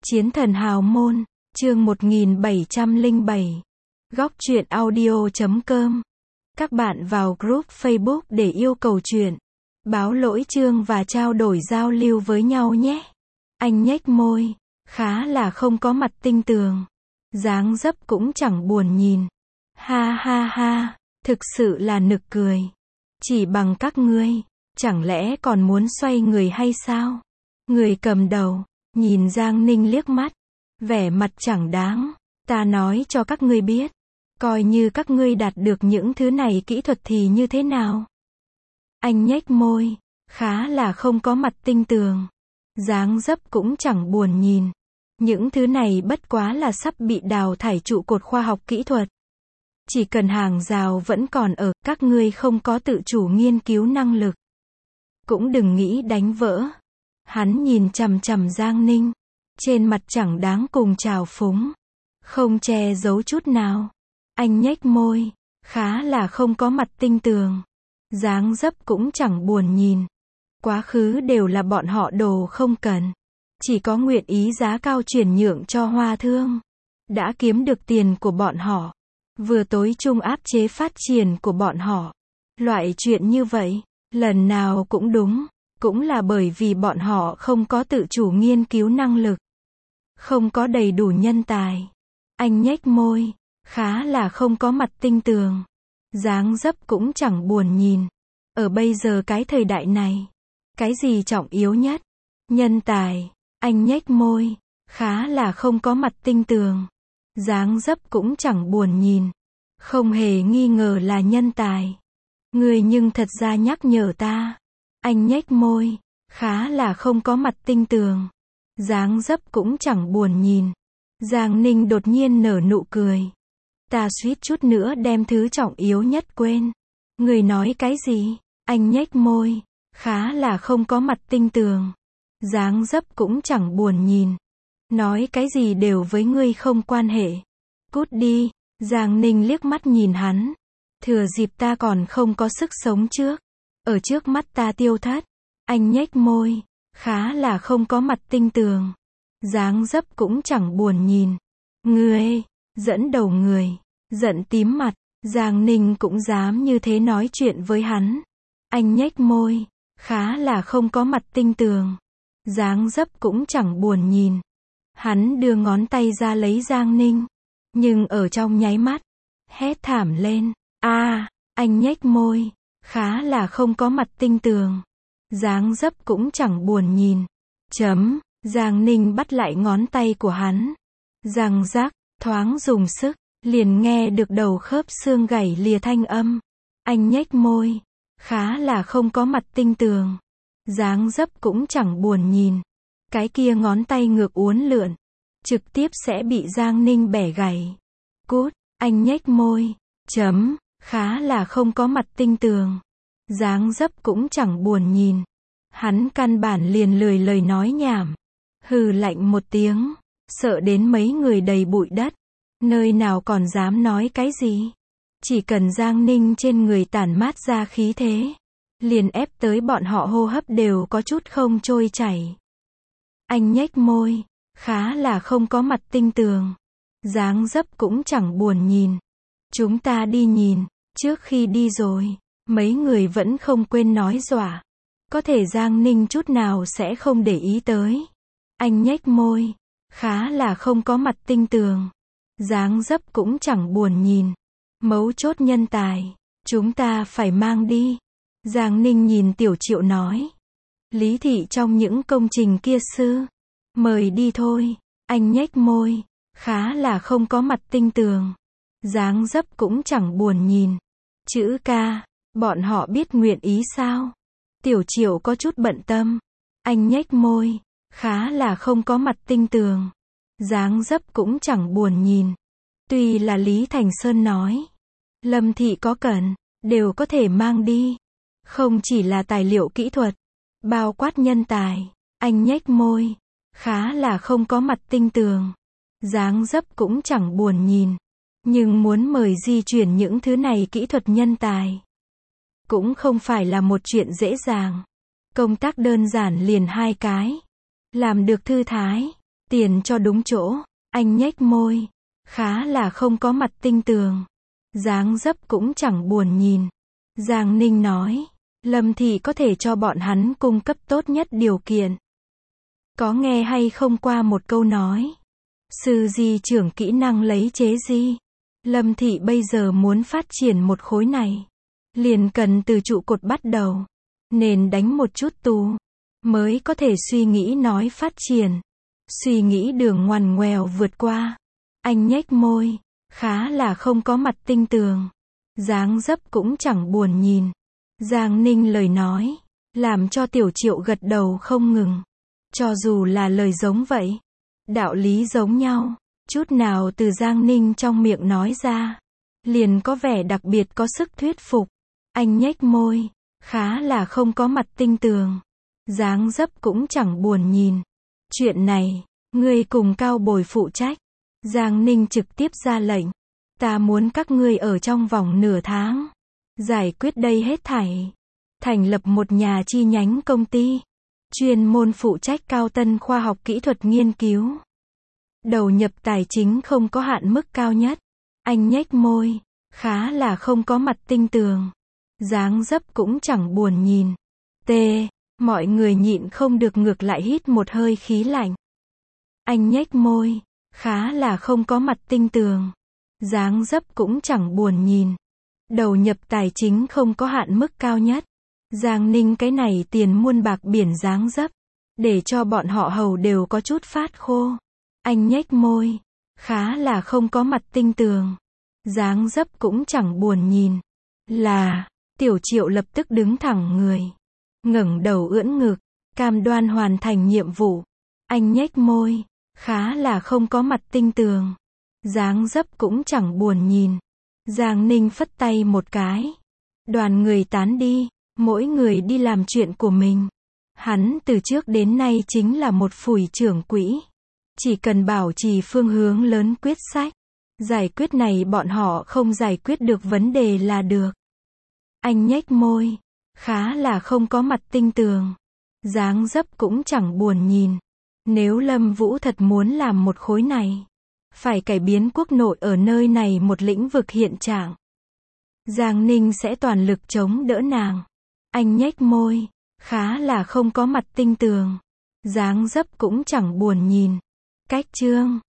Chiến thần hào môn, chương 1707. Góc truyện audio.com. Các bạn vào group Facebook để yêu cầu truyện, báo lỗi chương và trao đổi giao lưu với nhau nhé. Anh nhếch môi, khá là không có mặt tinh tường. Dáng dấp cũng chẳng buồn nhìn. Ha ha ha, thực sự là nực cười. Chỉ bằng các ngươi, chẳng lẽ còn muốn xoay người hay sao? Người cầm đầu nhìn Giang Ninh liếc mắt, vẻ mặt chẳng đáng. Ta nói cho các ngươi biết, coi như các ngươi đạt được những thứ này kỹ thuật thì như thế nào? Anh nhếch môi, khá là không có mặt tinh tường. Dáng dấp cũng chẳng buồn nhìn. Những thứ này bất quá là sắp bị đào thải trụ cột khoa học kỹ thuật. Chỉ cần hàng rào vẫn còn ở, các ngươi không có tự chủ nghiên cứu năng lực, cũng đừng nghĩ đánh vỡ. Hắn nhìn chằm chằm Giang Ninh, trên mặt chẳng đáng cùng trào phúng, không che giấu chút nào. Anh nhếch môi, khá là không có mặt tinh tường. Dáng dấp cũng chẳng buồn nhìn. Quá khứ đều là bọn họ đồ không cần, chỉ có nguyện ý giá cao chuyển nhượng cho Hoa Thương. Đã kiếm được tiền của bọn họ, vừa tối trung áp chế phát triển của bọn họ. Loại chuyện như vậy, lần nào cũng đúng. Cũng là bởi vì bọn họ không có tự chủ nghiên cứu năng lực, không có đầy đủ nhân tài. Anh nhếch môi, khá là không có mặt tinh tường. Dáng dấp cũng chẳng buồn nhìn. Ở bây giờ cái thời đại này, cái gì trọng yếu nhất? Nhân tài. Anh nhếch môi, khá là không có mặt tinh tường. Dáng dấp cũng chẳng buồn nhìn. Không hề nghi ngờ là nhân tài. Người nhưng thật ra nhắc nhở ta. Anh nhếch môi, khá là không có mặt tinh tường. Dáng dấp cũng chẳng buồn nhìn. Giang Ninh đột nhiên nở nụ cười. Ta suýt chút nữa đem thứ trọng yếu nhất quên. Người nói cái gì? Anh nhếch môi, khá là không có mặt tinh tường. Dáng dấp cũng chẳng buồn nhìn. Nói cái gì đều với ngươi không quan hệ. Cút đi. Giang Ninh liếc mắt nhìn hắn. Thừa dịp ta còn không có sức sống trước, ở trước mắt ta tiêu thất. Anh nhếch môi, khá là không có mặt tinh tường. Dáng dấp cũng chẳng buồn nhìn. Ngươi, dẫn đầu người, giận tím mặt. Giang Ninh cũng dám như thế nói chuyện với hắn. Anh nhếch môi, khá là không có mặt tinh tường. Dáng dấp cũng chẳng buồn nhìn. Hắn đưa ngón tay ra lấy Giang Ninh, nhưng ở trong nháy mắt, hét thảm lên. Anh nhếch môi, khá là không có mặt tinh tường. Dáng dấp cũng chẳng buồn nhìn. Giang Ninh bắt lại ngón tay của hắn. Răng rắc, thoáng dùng sức, liền nghe được đầu khớp xương gãy lìa thanh âm. Anh nhếch môi, khá là không có mặt tinh tường. Dáng dấp cũng chẳng buồn nhìn. Cái kia ngón tay ngược uốn lượn, trực tiếp sẽ bị Giang Ninh bẻ gãy. Cút. Anh nhếch môi, khá là không có mặt tinh tường. Dáng dấp cũng chẳng buồn nhìn. Hắn căn bản liền lười lời nói nhảm. Hừ lạnh một tiếng, sợ đến mấy người đầy bụi đất. Nơi nào còn dám nói cái gì. Chỉ cần Giang Ninh trên người tản mát ra khí thế, liền ép tới bọn họ hô hấp đều có chút không trôi chảy. Anh nhếch môi, khá là không có mặt tinh tường. Dáng dấp cũng chẳng buồn nhìn. Chúng ta đi nhìn. Trước khi đi rồi, mấy người vẫn không quên nói dọa. Có thể Giang Ninh chút nào sẽ không để ý tới. Anh nhếch môi, khá là không có mặt tinh tường. Dáng dấp cũng chẳng buồn nhìn. Mấu chốt nhân tài, chúng ta phải mang đi. Giang Ninh nhìn Tiểu Triệu nói. Lý thị trong những công trình kia sư. Mời đi thôi. Anh nhếch môi, khá là không có mặt tinh tường. Dáng dấp cũng chẳng buồn nhìn. Chữ ca, bọn họ biết nguyện ý sao? Tiểu Triệu có chút bận tâm. Anh nhếch môi, khá là không có mặt tinh tường. Dáng dấp cũng chẳng buồn nhìn. Tuy là Lý Thành Sơn nói, Lâm thị có cần, đều có thể mang đi. Không chỉ là tài liệu kỹ thuật, bao quát nhân tài. Anh nhếch môi, khá là không có mặt tinh tường. Dáng dấp cũng chẳng buồn nhìn. Nhưng muốn mời di chuyển những thứ này kỹ thuật nhân tài, cũng không phải là một chuyện dễ dàng. Công tác đơn giản liền 2 cái. Làm được thư thái, Tiền cho đúng chỗ. Anh nhếch môi. Khá là không có mặt tinh tường. Dáng dấp cũng chẳng buồn nhìn. Giang Ninh nói. Lâm Thị có thể cho bọn hắn cung cấp tốt nhất điều kiện. Có nghe hay không qua một câu nói. Sư di trưởng kỹ năng lấy chế di. Lâm Thị bây giờ muốn phát triển một khối này. Liền cần từ trụ cột bắt đầu. Nên đánh một chút tù. Mới có thể suy nghĩ nói phát triển. Suy nghĩ đường ngoằn ngoèo vượt qua. Anh nhếch môi. Khá là không có mặt tinh tường. Dáng dấp cũng chẳng buồn nhìn. Giang Ninh lời nói. Làm cho Tiểu Triệu gật đầu không ngừng. Cho dù là lời giống vậy. Đạo lý giống nhau. Chút nào từ Giang Ninh trong miệng nói ra. Liền có vẻ đặc biệt có sức thuyết phục. Anh nhếch môi. Khá là không có mặt tinh tường. Dáng dấp cũng chẳng buồn nhìn. Chuyện này, ngươi cùng Cao Bồi phụ trách. Giang Ninh trực tiếp ra lệnh. Ta muốn các ngươi ở trong vòng nửa tháng. Giải quyết đây hết thảy. Thành lập một nhà chi nhánh công ty. Chuyên môn phụ trách cao tân khoa học kỹ thuật nghiên cứu. Đầu nhập tài chính không có hạn mức cao nhất. Anh nhếch môi. Khá là không có mặt tinh tường. Dáng dấp cũng chẳng buồn nhìn. Mọi người nhịn không được ngược lại hít một hơi khí lạnh. Anh nhếch môi. Khá là không có mặt tinh tường. Dáng dấp cũng chẳng buồn nhìn. Đầu nhập tài chính không có hạn mức cao nhất. Giang Ninh cái này tiền muôn bạc biển dáng dấp. Để cho bọn họ hầu đều có chút phát khô. Anh nhếch môi. Khá là không có mặt tinh tường. Dáng dấp cũng chẳng buồn nhìn. Tiểu Triệu lập tức đứng thẳng người. Ngẩng đầu ưỡn ngực. Cam đoan hoàn thành nhiệm vụ. Anh nhếch môi. Khá là không có mặt tinh tường. Dáng dấp cũng chẳng buồn nhìn. Giang Ninh phất tay một cái. Đoàn người tán đi. Mỗi người đi làm chuyện của mình. Hắn từ trước đến nay chính là một phủi trưởng quỹ. Chỉ cần bảo trì phương hướng lớn quyết sách. Giải quyết này bọn họ không giải quyết được vấn đề là được. Anh nhếch môi. Khá là không có mặt tinh tường. Dáng dấp cũng chẳng buồn nhìn. Nếu Lâm Vũ thật muốn làm một khối này. Phải cải biến quốc nội ở nơi này một lĩnh vực hiện trạng. Giang Ninh sẽ toàn lực chống đỡ nàng. Anh nhếch môi. Khá là không có mặt tinh tường. Dáng dấp cũng chẳng buồn nhìn. Cách chương